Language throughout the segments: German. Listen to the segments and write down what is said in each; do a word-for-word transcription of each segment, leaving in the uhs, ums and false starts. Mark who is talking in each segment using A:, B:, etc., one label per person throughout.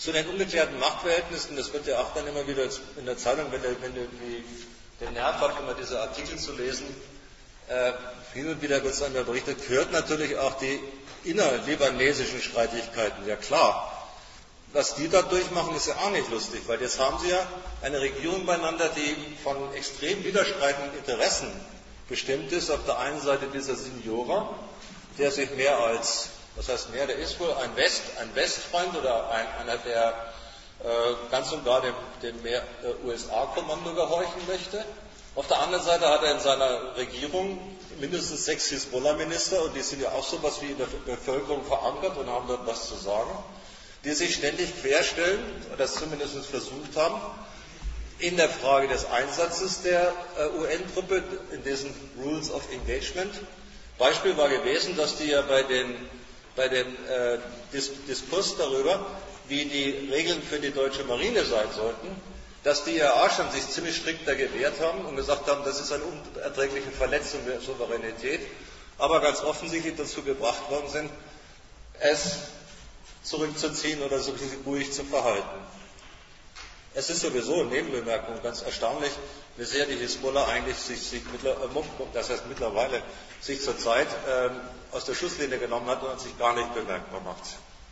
A: Zu den ungeklärten Machtverhältnissen, das wird ja auch dann immer wieder in der Zeitung, wenn der, wenn der, die, der Nerv hat, immer diese Artikel zu lesen, äh, hin und wieder wird es dann berichtet, gehört natürlich auch die innerlibanesischen Streitigkeiten. Ja klar, was die da durchmachen, ist ja auch nicht lustig, weil jetzt haben sie ja eine Regierung beieinander, die von extrem widerstreitenden Interessen bestimmt ist. Auf der einen Seite dieser Signora, der sich mehr als, was heißt mehr, der ist wohl ein, West, ein Westfreund oder ein, einer, der äh, ganz und gar dem, dem mehr, äh, U S A-Kommando gehorchen möchte. Auf der anderen Seite hat er in seiner Regierung mindestens sechs Hisbollah-Minister, und die sind ja auch so etwas wie in der Bevölkerung verankert und haben dort was zu sagen, die sich ständig querstellen, oder das zumindest versucht haben, in der Frage des Einsatzes der U N-Truppe in diesen Rules of Engagement. Beispiel war gewesen, dass die ja bei den, bei den äh, Dis Diskurs darüber, wie die Regeln für die deutsche Marine sein sollten, dass die ja auch schon sich ziemlich strikt da gewehrt haben und gesagt haben, das ist eine unerträgliche Verletzung der Souveränität, aber ganz offensichtlich dazu gebracht worden sind, es zurückzuziehen oder so ruhig zu verhalten. Es ist sowieso, Nebenbemerkung, ganz erstaunlich, wie sehr die Hisbollah eigentlich sich, sich das heißt mittlerweile, sich zurzeit ähm, aus der Schusslinie genommen hat und sich gar nicht bemerkbar macht.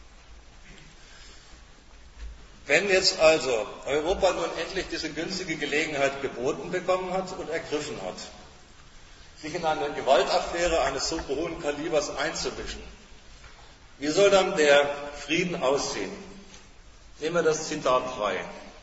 A: Wenn jetzt also Europa nun endlich diese günstige Gelegenheit geboten bekommen hat und ergriffen hat, sich in eine Gewaltaffäre eines so hohen Kalibers einzumischen, wie soll dann der Frieden aussehen? Nehmen wir das Zitat frei.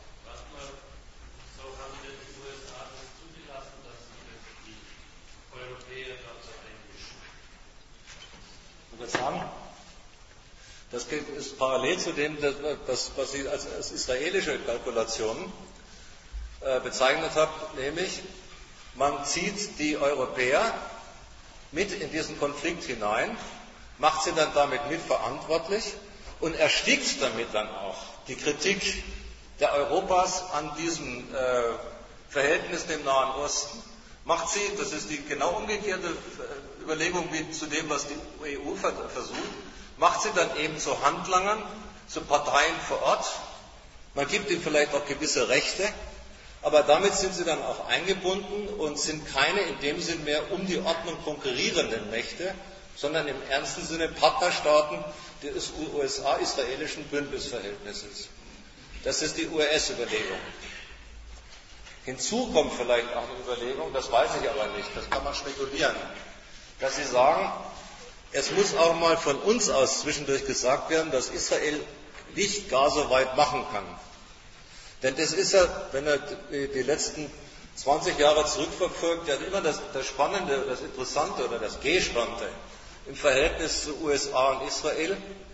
B: So haben denn die U S A das zugelassen, dass sich die Europäer dazu einmischen?
A: Ich würde sagen, das ist parallel zu dem, das, was ich als, als israelische Kalkulation äh, bezeichnet habe, nämlich man zieht die Europäer mit in diesen Konflikt hinein, macht sie dann damit mitverantwortlich und erstickt damit dann auch die Kritik der Europas an diesen äh, Verhältnissen im Nahen Osten. Macht sie, das ist die genau umgekehrte Überlegung wie zu dem, was die E U versucht, macht sie dann eben zu Handlangern, zu Parteien vor Ort. Man gibt ihnen vielleicht auch gewisse Rechte, aber damit sind sie dann auch eingebunden und sind keine in dem Sinn mehr um die Ordnung konkurrierenden Mächte, sondern im ernsten Sinne Partnerstaaten des U S A-israelischen Bündnisverhältnisses. Das ist die U S-Überlegung. Hinzu kommt vielleicht auch eine Überlegung, das weiß ich aber nicht, das kann man spekulieren, dass sie sagen, es muss auch mal von uns aus zwischendurch gesagt werden, dass Israel nicht gar so weit machen kann. Denn das ist ja, wenn er die letzten zwanzig Jahre zurückverfolgt, ja immer das, das Spannende, das Interessante oder das Gespannte im Verhältnis zu U S A und Israel,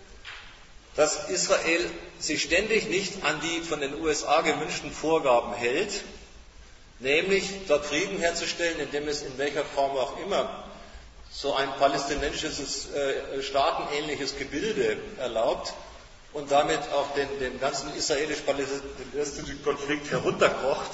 A: dass Israel sich ständig nicht an die von den U S A gewünschten Vorgaben hält, nämlich dort Frieden herzustellen, indem es in welcher Form auch immer so ein palästinensisches, äh, staatenähnliches Gebilde erlaubt und damit auch den, den ganzen israelisch-palästinensischen Konflikt herunterkocht.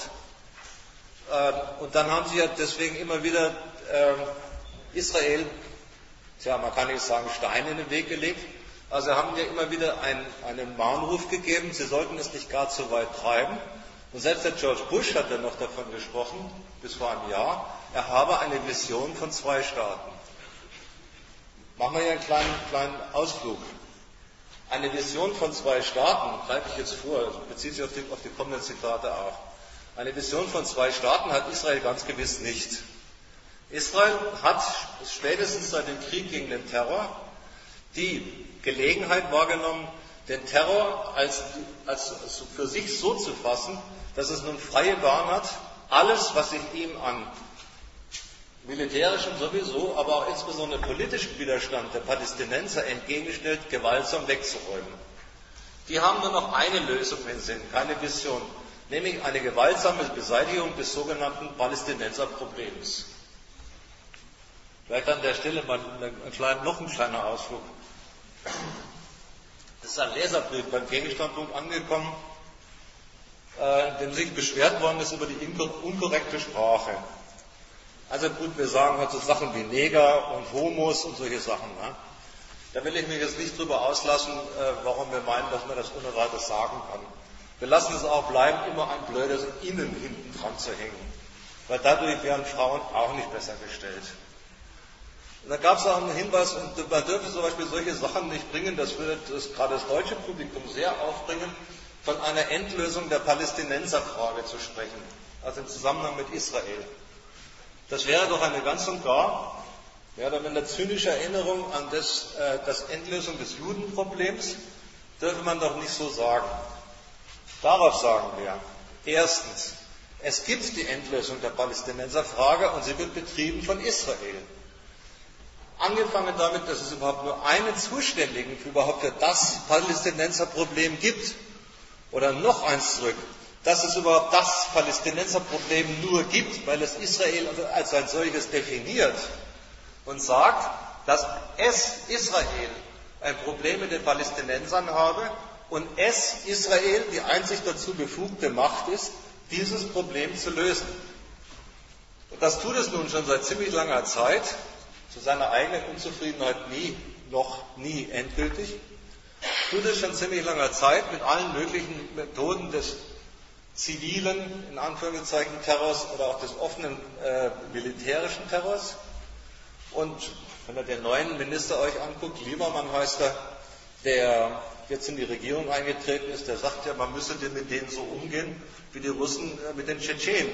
A: Äh, und dann haben sie ja deswegen immer wieder äh, Israel, tja, man kann nicht sagen, Steine in den Weg gelegt, also haben ja immer wieder einen, einen Mahnruf gegeben, sie sollten es nicht gar zu weit treiben. Und selbst der George Bush hat dann noch davon gesprochen, bis vor einem Jahr, er habe eine Vision von zwei Staaten. Machen wir hier einen kleinen, kleinen Ausflug. Eine Vision von zwei Staaten, greife ich jetzt vor, bezieht sich auf die, auf die kommenden Zitate auch. Eine Vision von zwei Staaten hat Israel ganz gewiss nicht. Israel hat spätestens seit dem Krieg gegen den Terror die Gelegenheit wahrgenommen, den Terror als, als, als für sich so zu fassen, dass es nun freie Bahn hat, alles, was sich ihm an militärischem sowieso, aber auch insbesondere politischem Widerstand der Palästinenser entgegenstellt, gewaltsam wegzuräumen. Die haben nur noch eine Lösung im Sinn, keine Vision, nämlich eine gewaltsame Beseitigung des sogenannten Palästinenserproblems. Vielleicht an der Stelle mal ein klein, noch ein kleiner Ausflug. Es ist ein Leserbrief beim Gegenstandpunkt angekommen, äh, in dem sich beschwert worden ist über die unkorrekte Sprache. Also gut, wir sagen halt so Sachen wie Neger und Homos und solche Sachen. Ne? Da will ich mich jetzt nicht drüber auslassen, warum wir meinen, dass man das ohne weiteres sagen kann. Wir lassen es auch bleiben, immer ein blödes Innen hinten dran zu hängen. Weil dadurch wären Frauen auch nicht besser gestellt. Und da gab es auch einen Hinweis, und man dürfe zum Beispiel solche Sachen nicht bringen, das würde das, gerade das deutsche Publikum sehr aufbringen, von einer Endlösung der Palästinenserfrage zu sprechen, also im Zusammenhang mit Israel. Das wäre doch eine ganz und gar, mehr oder minder zynische Erinnerung an das, äh, das Endlösung des Judenproblems, dürfe man doch nicht so sagen. Darauf sagen wir, erstens, es gibt die Endlösung der Palästinenserfrage und sie wird betrieben von Israel. Angefangen damit, dass es überhaupt nur einen Zuständigen für überhaupt für das Palästinenserproblem gibt. Oder noch eins zurück, dass es überhaupt das Palästinenserproblem nur gibt, weil es Israel als ein solches definiert und sagt, dass es, Israel, ein Problem mit den Palästinensern habe und es, Israel, die einzig dazu befugte Macht ist, dieses Problem zu lösen. Und das tut es nun schon seit ziemlich langer Zeit, zu seiner eigenen Unzufriedenheit nie, noch nie endgültig, tut es schon ziemlich langer Zeit mit allen möglichen Methoden des zivilen, in Anführungszeichen, Terrors oder auch des offenen äh, militärischen Terrors. Und wenn ihr den neuen Minister euch anguckt, Liebermann heißt er, der jetzt in die Regierung eingetreten ist, der sagt ja, man müsse mit denen so umgehen, wie die Russen äh, mit den Tschetschenen.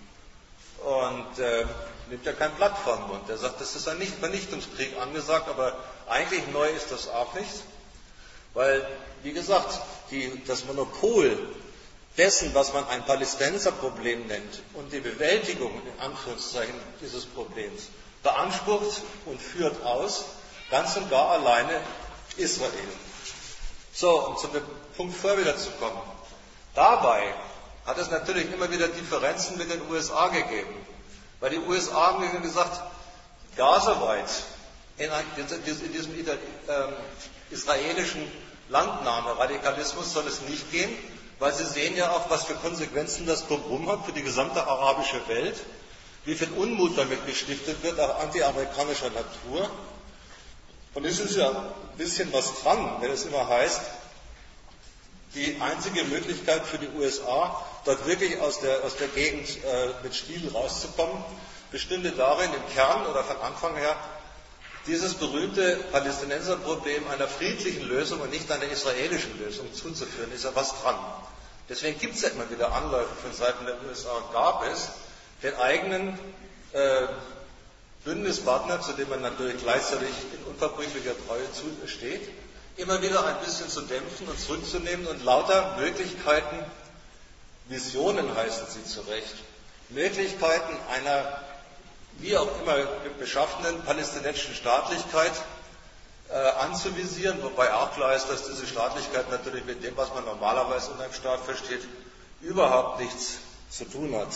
A: Und äh, nimmt ja kein Blatt vor den Mund. Der sagt, das ist ein Vernichtungskrieg angesagt, aber eigentlich neu ist das auch nicht. Weil, wie gesagt, die, das Monopol dessen, was man ein Palästinenserproblem nennt und die Bewältigung, in Anführungszeichen, dieses Problems, beansprucht und führt aus, ganz und gar alleine Israel. So, um zum Punkt vor wieder zu kommen. Dabei hat es natürlich immer wieder Differenzen mit den U S A gegeben. Weil die U S A haben gesagt, gaseweit in, in diesem äh, israelischen Landnahme-Radikalismus soll es nicht gehen, weil sie sehen ja auch, was für Konsequenzen das drumherum hat für die gesamte arabische Welt, wie viel Unmut damit gestiftet wird, auch anti-amerikanischer Natur. Und es ist ja ein bisschen was dran, wenn es immer heißt, die einzige Möglichkeit für die U S A, dort wirklich aus der, aus der Gegend äh, mit Stil rauszukommen, bestünde darin, im Kern oder von Anfang her, dieses berühmte Palästinenserproblem einer friedlichen Lösung und nicht einer israelischen Lösung zuzuführen, ist ja was dran. Deswegen gibt es ja immer wieder Anläufe von Seiten der U S A, gab es, den eigenen äh, Bündnispartner, zu dem man natürlich gleichzeitig in unverbrüchlicher Treue steht, immer wieder ein bisschen zu dämpfen und zurückzunehmen und lauter Möglichkeiten, Visionen heißen sie zu Recht, Möglichkeiten einer wie auch immer beschaffenen palästinensischen Staatlichkeit äh, anzuvisieren, wobei auch klar ist, dass diese Staatlichkeit natürlich mit dem, was man normalerweise unter einem Staat versteht, überhaupt nichts zu tun hat.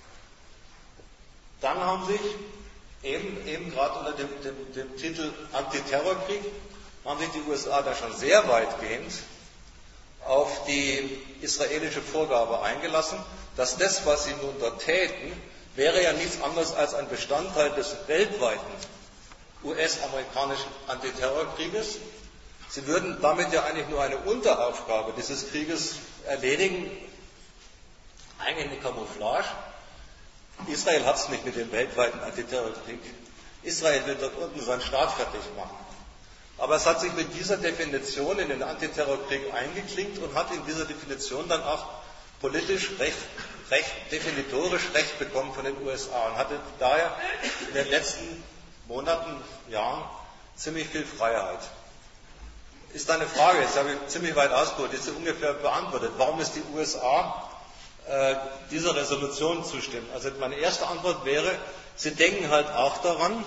A: Dann haben sich eben, eben gerade unter dem, dem, dem Titel Antiterrorkrieg, haben sich die U S A da schon sehr weitgehend auf die israelische Vorgabe eingelassen, dass das, was sie nun dort täten, wäre ja nichts anderes als ein Bestandteil des weltweiten U S-amerikanischen Antiterrorkrieges. Sie würden damit ja eigentlich nur eine Unteraufgabe dieses Krieges erledigen, eigentlich eine Camouflage. Israel hat es nicht mit dem weltweiten Antiterrorkrieg. Israel will dort unten seinen Staat fertig machen. Aber es hat sich mit dieser Definition in den Antiterrorkrieg eingeklinkt und hat in dieser Definition dann auch politisch recht, recht definitorisch Recht bekommen von den U S A und hatte daher in den letzten Monaten, Jahren ziemlich viel Freiheit. Ist eine Frage, jetzt habe ich ziemlich weit ausgeholt, ist sie ungefähr beantwortet. Warum ist die U S A äh, dieser Resolution zustimmen? Also meine erste Antwort wäre, sie denken halt auch daran,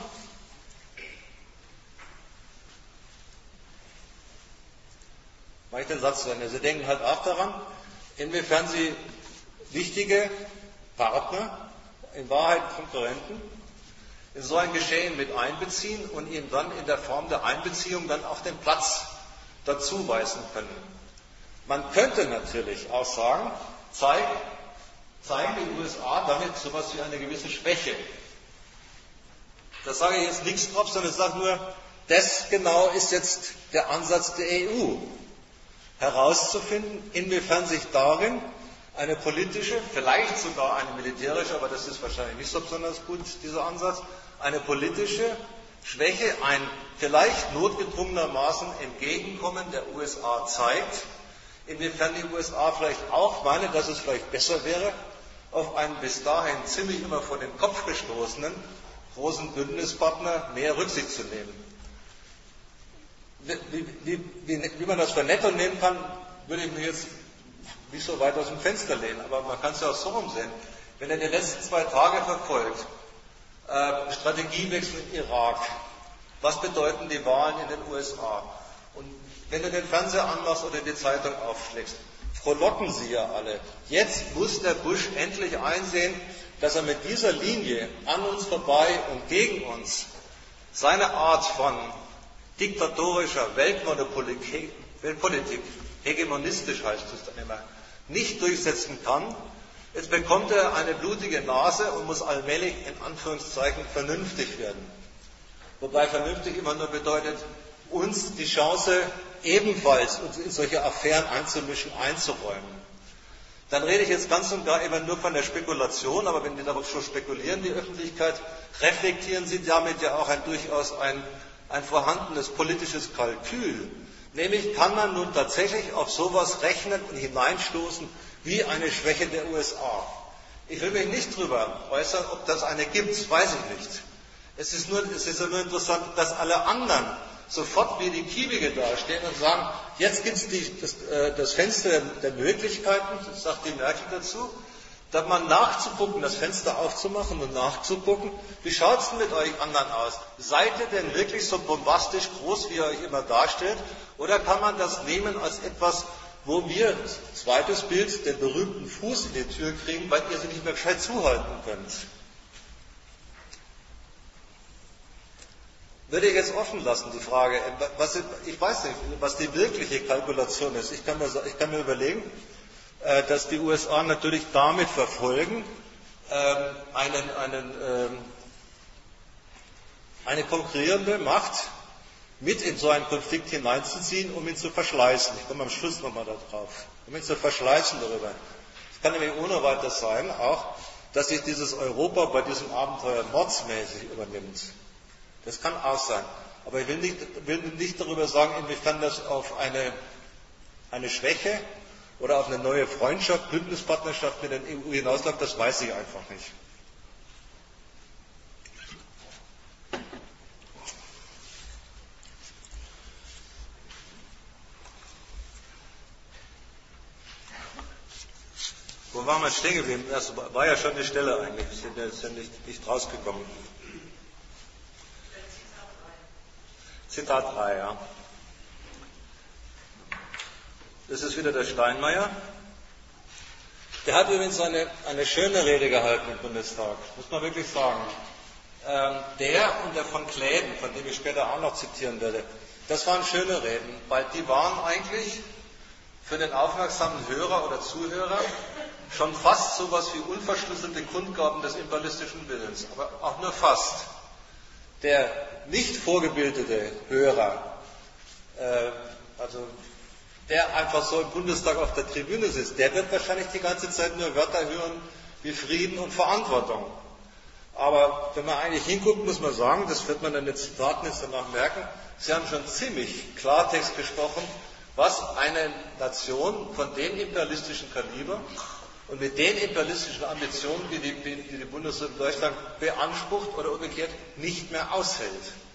A: mache ich den Satz zu Ende, sie denken halt auch daran, inwiefern sie wichtige Partner, in Wahrheit Konkurrenten, in so ein Geschehen mit einbeziehen und ihnen dann in der Form der Einbeziehung dann auch den Platz dazu weisen können. Man könnte natürlich auch sagen, zeig, zeigen die U S A damit so etwas wie eine gewisse Schwäche. Da sage ich jetzt nichts drauf, sondern ich sage nur, das genau ist jetzt der Ansatz der E U, herauszufinden, inwiefern sich darin eine politische, vielleicht sogar eine militärische, aber das ist wahrscheinlich nicht so besonders gut, dieser Ansatz, eine politische Schwäche, ein vielleicht notgedrungenermaßen Entgegenkommen der U S A zeigt, inwiefern die U S A vielleicht auch meinen, dass es vielleicht besser wäre, auf einen bis dahin ziemlich immer vor den Kopf gestoßenen großen Bündnispartner mehr Rücksicht zu nehmen. Wie, wie, wie, wie man das für netto nehmen kann, würde ich mir jetzt nicht so weit aus dem Fenster lehnen, aber man kann es ja auch so rumsehen. Wenn ihr die letzten zwei Tage verfolgt, äh, Strategiewechsel im Irak, was bedeuten die Wahlen in den U S A? Und wenn du den Fernseher anmachst oder die Zeitung aufschlägst, frohlocken sie ja alle. Jetzt muss der Bush endlich einsehen, dass er mit dieser Linie an uns vorbei und gegen uns seine Art von diktatorischer Weltmonopolpolitik, Weltpolitik, hegemonistisch heißt es dann immer, nicht durchsetzen kann. Jetzt bekommt er eine blutige Nase und muss allmählich in Anführungszeichen vernünftig werden. Wobei vernünftig immer nur bedeutet, uns die Chance ebenfalls uns in solche Affären einzumischen, einzuräumen. Dann rede ich jetzt ganz und gar immer nur von der Spekulation, aber wenn wir darauf schon spekulieren, die Öffentlichkeit, reflektieren Sie damit ja auch ein durchaus ein, ein vorhandenes politisches Kalkül. Nämlich kann man nun tatsächlich auf sowas rechnen und hineinstoßen wie eine Schwäche der U S A. Ich will mich nicht darüber äußern, ob das eine gibt, weiß ich nicht. Es ist, nur, es ist ja nur interessant, dass alle anderen sofort wie die Kiewige dastehen und sagen, jetzt gibt es das, äh, das Fenster der Möglichkeiten, das sagt die Merkel dazu, da mal nachzugucken, das Fenster aufzumachen und nachzugucken, wie schaut es denn mit euch anderen aus? Seid ihr denn wirklich so bombastisch groß, wie ihr euch immer darstellt? Oder kann man das nehmen als etwas, wo wir, zweites Bild, den berühmten Fuß in die Tür kriegen, weil ihr sie nicht mehr gescheit zuhalten könnt? Würde ich jetzt offen lassen, die Frage, was, ich weiß nicht, was die wirkliche Kalkulation ist. Ich kann mir, ich kann mir überlegen, dass die U S A natürlich damit verfolgen, einen, einen, eine konkurrierende Macht mit in so einen Konflikt hineinzuziehen, um ihn zu verschleißen. Ich komme am Schluss nochmal darauf. Um ihn zu verschleißen darüber. Es kann nämlich ohne weiteres sein, auch, dass sich dieses Europa bei diesem Abenteuer mordsmäßig übernimmt. Das kann auch sein. Aber ich will nicht, will nicht darüber sagen, inwiefern das auf eine, eine Schwäche oder auf eine neue Freundschaft, Bündnispartnerschaft mit der E U hinausläuft, das weiß ich einfach nicht. Wo waren wir stehen geblieben? Das war ja schon die Stelle eigentlich. Wir sind ja, sind nicht, nicht rausgekommen. Zitat drei, ja. Das ist wieder der Steinmeier. Der hat übrigens eine, eine schöne Rede gehalten im Bundestag, muss man wirklich sagen. Ähm, der und der von Kläden, von dem ich später auch noch zitieren werde, das waren schöne Reden, weil die waren eigentlich für den aufmerksamen Hörer oder Zuhörer schon fast so etwas wie unverschlüsselte Kundgaben des imperialistischen Willens, aber auch nur fast. Der nicht vorgebildete Hörer, äh, also der einfach so im Bundestag auf der Tribüne sitzt, der wird wahrscheinlich die ganze Zeit nur Wörter hören wie Frieden und Verantwortung. Aber wenn man eigentlich hinguckt, muss man sagen, das wird man in den Zitaten jetzt danach merken, Sie haben schon ziemlich Klartext gesprochen, was eine Nation von dem imperialistischen Kaliber und mit den imperialistischen Ambitionen, die die, die, die Bundesrepublik Deutschland beansprucht oder umgekehrt nicht mehr aushält.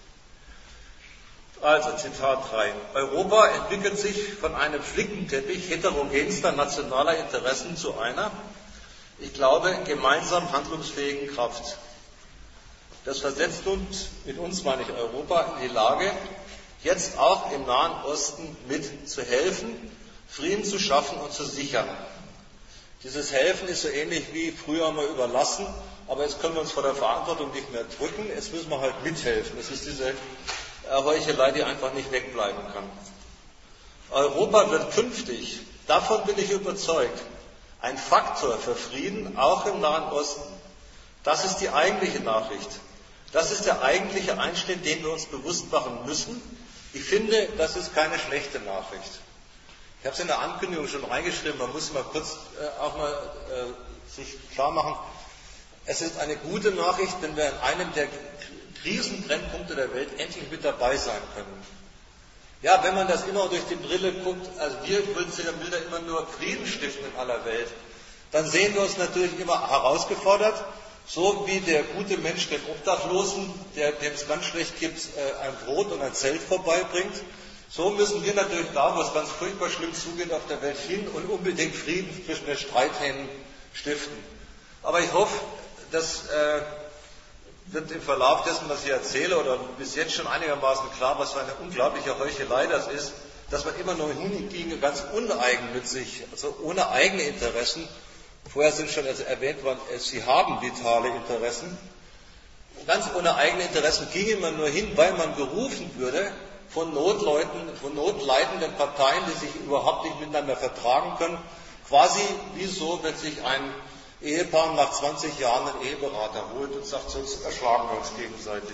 A: Also, Zitat drei. Europa entwickelt sich von einem Flickenteppich heterogenster nationaler Interessen zu einer, ich glaube, gemeinsam handlungsfähigen Kraft. Das versetzt uns, mit uns meine ich Europa, in die Lage, jetzt auch im Nahen Osten mit zu helfen, Frieden zu schaffen und zu sichern. Dieses Helfen ist so ähnlich wie früher mal überlassen, aber jetzt können wir uns vor der Verantwortung nicht mehr drücken, jetzt müssen wir halt mithelfen. Das ist diese Heuchelei, die einfach nicht wegbleiben kann. Europa wird künftig, davon bin ich überzeugt, ein Faktor für Frieden, auch im Nahen Osten. Das ist die eigentliche Nachricht. Das ist der eigentliche Einschnitt, den wir uns bewusst machen müssen. Ich finde, das ist keine schlechte Nachricht. Ich habe es in der Ankündigung schon reingeschrieben, man muss mal kurz äh, auch mal äh, sich klar machen, es ist eine gute Nachricht, wenn wir in einem der Krisenbrennpunkte der Welt endlich mit dabei sein können. Ja, wenn man das immer durch die Brille guckt, also wir Grünzähler will da immer nur Frieden stiften in aller Welt, dann sehen wir uns natürlich immer herausgefordert, so wie der gute Mensch den Obdachlosen, der, dem es ganz schlecht gibt, ein Brot und ein Zelt vorbeibringt. So müssen wir natürlich da, wo es ganz furchtbar schlimm zugeht auf der Welt, hin und unbedingt Frieden zwischen den Streithähnen stiften. Aber ich hoffe, das äh, wird im Verlauf dessen, was ich erzähle, oder bis jetzt schon einigermaßen klar, was für eine unglaubliche Heuchelei das ist, dass man immer nur hingegen ganz uneigennützig, also ohne eigene Interessen, vorher sind schon erwähnt worden, sie haben vitale Interessen, ganz ohne eigene Interessen ginge man nur hin, weil man gerufen würde von Notleuten, von notleidenden Parteien, die sich überhaupt nicht miteinander vertragen können, quasi wie so, wenn sich ein Ehepaar nach zwanzig Jahren einen Eheberater holt und sagt, sonst erschlagen wir uns gegenseitig.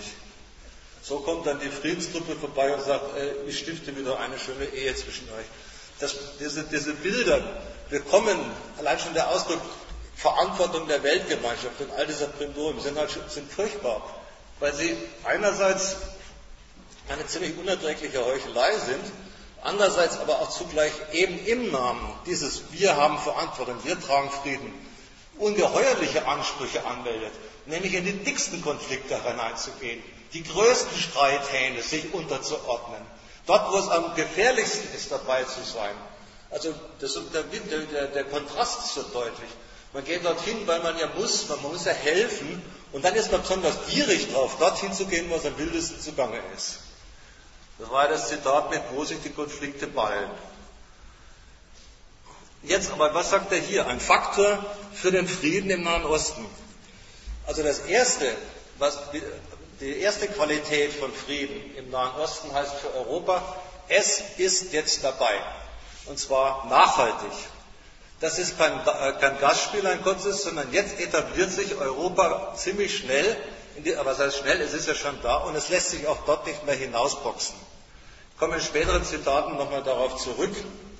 A: So kommt dann die Friedenstruppe vorbei und sagt, äh, ich stifte wieder eine schöne Ehe zwischen euch. Das, diese, diese Bilder, wir kommen, allein schon der Ausdruck Verantwortung der Weltgemeinschaft und all dieser Brimborium sind halt sind furchtbar, weil sie einerseits eine ziemlich unerträgliche Heuchelei sind, andererseits aber auch zugleich eben im Namen dieses Wir haben Verantwortung, wir tragen Frieden, ungeheuerliche Ansprüche anmeldet, nämlich in die dicksten Konflikte hineinzugehen, die größten Streithähne sich unterzuordnen, dort, wo es am gefährlichsten ist, dabei zu sein. Also das, der, der, der Kontrast ist so deutlich. Man geht dorthin, weil man ja muss, man muss ja helfen, und dann ist man besonders gierig drauf, dorthin zu gehen, wo es am wildesten zugange ist. Das war das Zitat mit, wo sich die Konflikte ballen. Jetzt aber, was sagt er hier? Ein Faktor für den Frieden im Nahen Osten. Also das erste, was, die erste Qualität von Frieden im Nahen Osten heißt für Europa, es ist jetzt dabei. Und zwar nachhaltig. Das ist kein, kein Gastspiel, ein kurzes, sondern jetzt etabliert sich Europa ziemlich schnell, die, aber was heißt schnell, es ist ja schon da und es lässt sich auch dort nicht mehr hinausboxen. Ich komme in späteren Zitaten nochmal darauf zurück.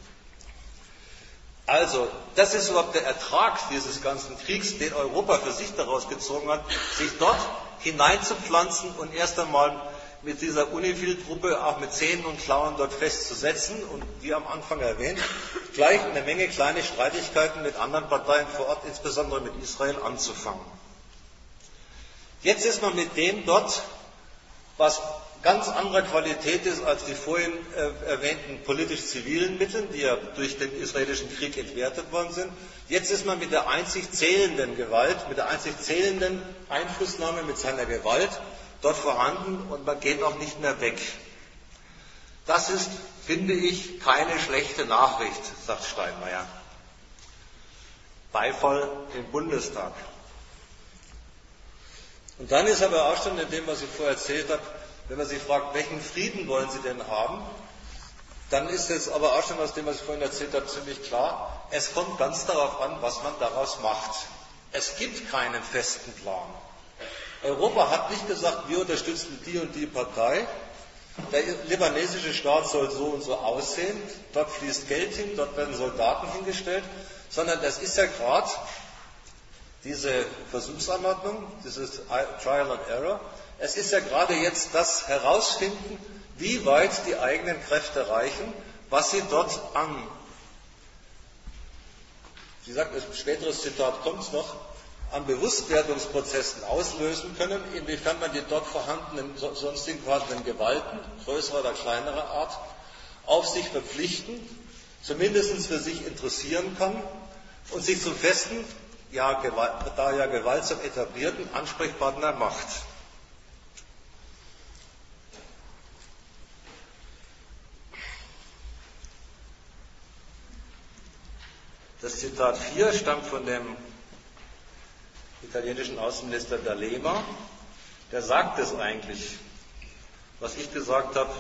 A: Also, das ist überhaupt der Ertrag dieses ganzen Kriegs, den Europa für sich daraus gezogen hat, sich dort hineinzupflanzen und erst einmal mit dieser UNIFIL-Truppe auch mit Zähnen und Klauen dort festzusetzen und, wie am Anfang erwähnt, gleich eine Menge kleine Streitigkeiten mit anderen Parteien vor Ort, insbesondere mit Israel, anzufangen. Jetzt ist man mit dem dort, was ganz anderer Qualität ist als die vorhin äh, erwähnten politisch-zivilen Mittel, die ja durch den israelischen Krieg entwertet worden sind. Jetzt ist man mit der einzig zählenden Gewalt, mit der einzig zählenden Einflussnahme mit seiner Gewalt dort vorhanden und man geht auch nicht mehr weg. Das ist, finde ich, keine schlechte Nachricht, sagt Steinmeier. Beifall im Bundestag. Und dann ist aber auch schon in dem, was ich vorher erzählt habe, wenn man sich fragt, welchen Frieden wollen Sie denn haben, dann ist es aber auch schon aus dem, was ich vorhin erzählt habe, ziemlich klar, es kommt ganz darauf an, was man daraus macht. Es gibt keinen festen Plan. Europa hat nicht gesagt, wir unterstützen die und die Partei, der libanesische Staat soll so und so aussehen, dort fließt Geld hin, dort werden Soldaten hingestellt, sondern das ist ja gerade diese Versuchsanordnung, dieses Trial and Error, es ist ja gerade jetzt das Herausfinden, wie weit die eigenen Kräfte reichen, was sie dort an, wie sagt ein späteres Zitat kommt noch, an Bewusstwerdungsprozessen auslösen können, inwiefern man die dort vorhandenen sonstigen vorhandenen Gewalten, größerer oder kleinerer Art, auf sich verpflichten, zumindest für sich interessieren kann und sich zum festen, ja, Gewalt, da ja gewaltsam etablierten Ansprechpartner macht. Das Zitat vier stammt von dem italienischen Außenminister D'Alema. Der sagt es eigentlich, was ich gesagt habe,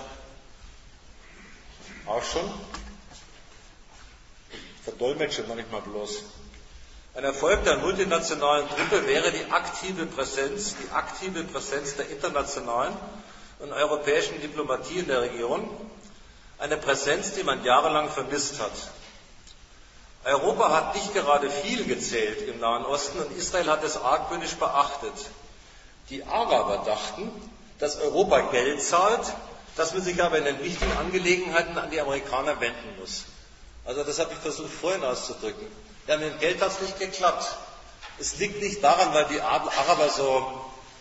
A: auch schon. Verdolmetsche manchmal bloß. Ein Erfolg der multinationalen Truppe wäre die aktive Präsenz, die aktive Präsenz der internationalen und europäischen Diplomatie in der Region, eine Präsenz, die man jahrelang vermisst hat. Europa hat nicht gerade viel gezählt im Nahen Osten und Israel hat es argwöhnisch beachtet. Die Araber dachten, dass Europa Geld zahlt, dass man sich aber in den wichtigen Angelegenheiten an die Amerikaner wenden muss. Also das habe ich versucht vorhin auszudrücken. Ja, mit dem Geld hat es nicht geklappt. Es liegt nicht daran, weil die Araber so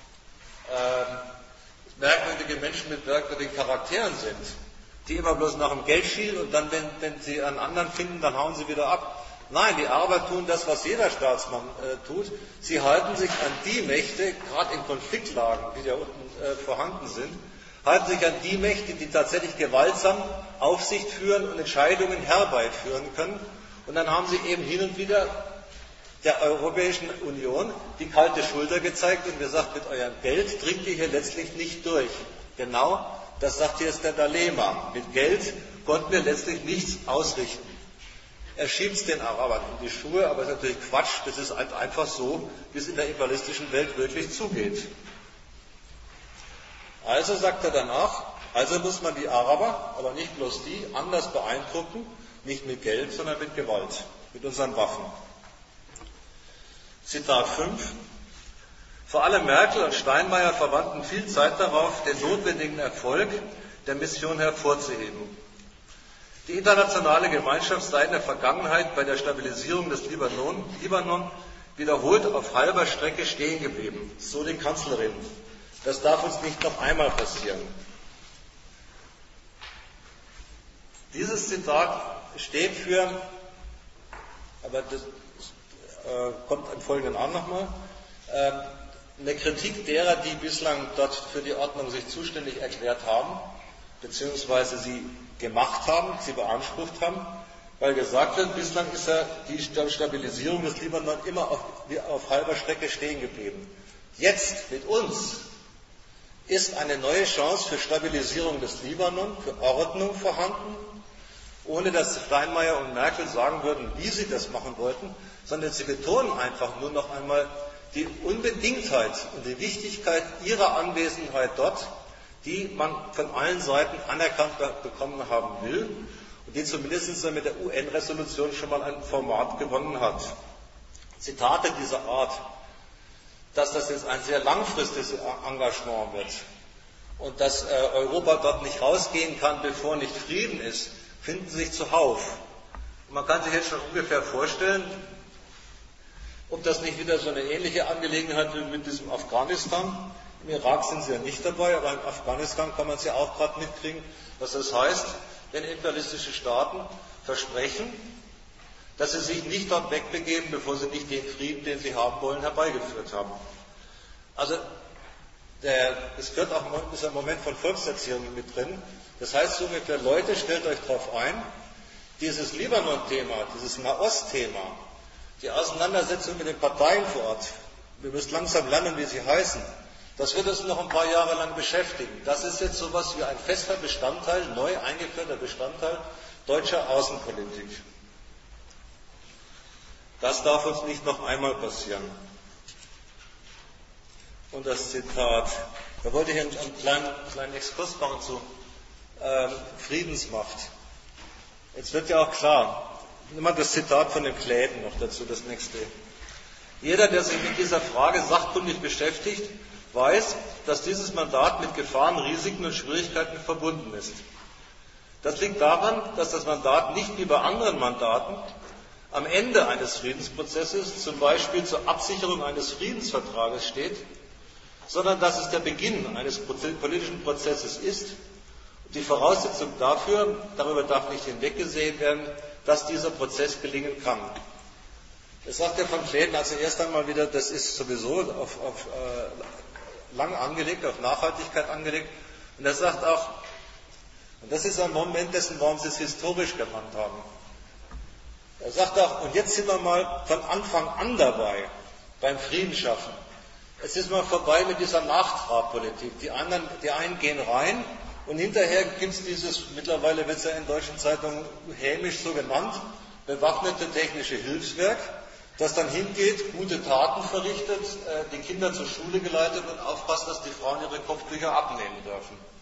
A: äh, merkwürdige Menschen mit merkwürdigen Charakteren sind, die immer bloß nach dem Geld schielen und dann, wenn, wenn sie einen anderen finden, dann hauen sie wieder ab. Nein, die Araber tun das, was jeder Staatsmann äh, tut. Sie halten sich an die Mächte, gerade in Konfliktlagen, die da unten äh, vorhanden sind, halten sich an die Mächte, die tatsächlich gewaltsam Aufsicht führen und Entscheidungen herbeiführen können. Und dann haben sie eben hin und wieder der Europäischen Union die kalte Schulter gezeigt und gesagt, mit eurem Geld dringt ihr hier letztlich nicht durch. Genau, das sagt jetzt der D'Alema. Mit Geld konnten wir letztlich nichts ausrichten. Er schiebt es den Arabern in die Schuhe, aber es ist natürlich Quatsch. Das ist halt einfach so, wie es in der imperialistischen Welt wirklich zugeht. Also sagt er danach, also muss man die Araber, aber nicht bloß die, anders beeindrucken, nicht mit Geld, sondern mit Gewalt, mit unseren Waffen. Zitat fünf. Vor allem Merkel und Steinmeier verwandten viel Zeit darauf, den notwendigen Erfolg der Mission hervorzuheben. Die internationale Gemeinschaft sei in der Vergangenheit bei der Stabilisierung des Libanon, Libanon wiederholt auf halber Strecke stehen geblieben, so die Kanzlerin. Das darf uns nicht noch einmal passieren. Dieses Zitat steht für, aber das äh, kommt im Folgenden an nochmal, äh, eine Kritik derer, die bislang dort für die Ordnung sich zuständig erklärt haben, beziehungsweise sie gemacht haben, sie beansprucht haben, weil gesagt wird, bislang ist ja die Stabilisierung des Libanon immer auf, auf halber Strecke stehen geblieben. Jetzt mit uns ist eine neue Chance für Stabilisierung des Libanon, für Ordnung vorhanden, ohne dass Steinmeier und Merkel sagen würden, wie sie das machen wollten, sondern sie betonen einfach nur noch einmal die Unbedingtheit und die Wichtigkeit ihrer Anwesenheit dort, die man von allen Seiten anerkannt bekommen haben will und die zumindest mit der U N-Resolution schon mal ein Format gewonnen hat. Zitate dieser Art, dass das jetzt ein sehr langfristiges Engagement wird und dass äh, Europa dort nicht rausgehen kann, bevor nicht Frieden ist, finden sich zuhauf. Und man kann sich jetzt schon ungefähr vorstellen, ob das nicht wieder so eine ähnliche Angelegenheit wie mit diesem Afghanistan. Im Irak sind sie ja nicht dabei, aber in Afghanistan kann man es ja auch gerade mitkriegen, was das heißt, wenn imperialistische Staaten versprechen, dass sie sich nicht dort wegbegeben, bevor sie nicht den Frieden, den sie haben wollen, herbeigeführt haben. Also der, es gehört auch dieser Moment von Volkserziehung mit drin. Das heißt so ungefähr, Leute, stellt euch darauf ein, dieses Libanon-Thema, dieses Nahost-Thema, die Auseinandersetzung mit den Parteien vor Ort, wir müssen langsam lernen, wie sie heißen, das wird uns noch ein paar Jahre lang beschäftigen. Das ist jetzt so etwas wie ein fester Bestandteil, neu eingeführter Bestandteil deutscher Außenpolitik. Das darf uns nicht noch einmal passieren. Und das Zitat, da wollte ich einen kleinen, kleinen Exkurs machen zu äh, Friedensmacht. Jetzt wird ja auch klar, nimm mal das Zitat von dem Kläden noch dazu, das nächste. Jeder, der sich mit dieser Frage sachkundig beschäftigt, weiß, dass dieses Mandat mit Gefahren, Risiken und Schwierigkeiten verbunden ist. Das liegt daran, dass das Mandat nicht wie bei anderen Mandaten am Ende eines Friedensprozesses, zum Beispiel zur Absicherung eines Friedensvertrages steht, sondern dass es der Beginn eines politischen Prozesses ist. Und die Voraussetzung dafür, darüber darf nicht hinweggesehen werden, dass dieser Prozess gelingen kann. Das sagt der von Kläden also erst einmal wieder, das ist sowieso auf, auf äh, lang angelegt, auf Nachhaltigkeit angelegt. Und er sagt auch, und das ist ein Moment dessen, warum sie es historisch genannt haben. Er sagt auch, und jetzt sind wir mal von Anfang an dabei, beim Frieden schaffen. Es ist mal vorbei mit dieser Nachtragpolitik. Die anderen, die einen gehen rein und hinterher gibt es dieses, mittlerweile wird es ja in deutschen Zeitungen hämisch so genannt, bewaffnete technische Hilfswerk, das dann hingeht, gute Taten verrichtet, die Kinder zur Schule geleitet und aufpasst, dass die Frauen ihre Kopftücher abnehmen dürfen.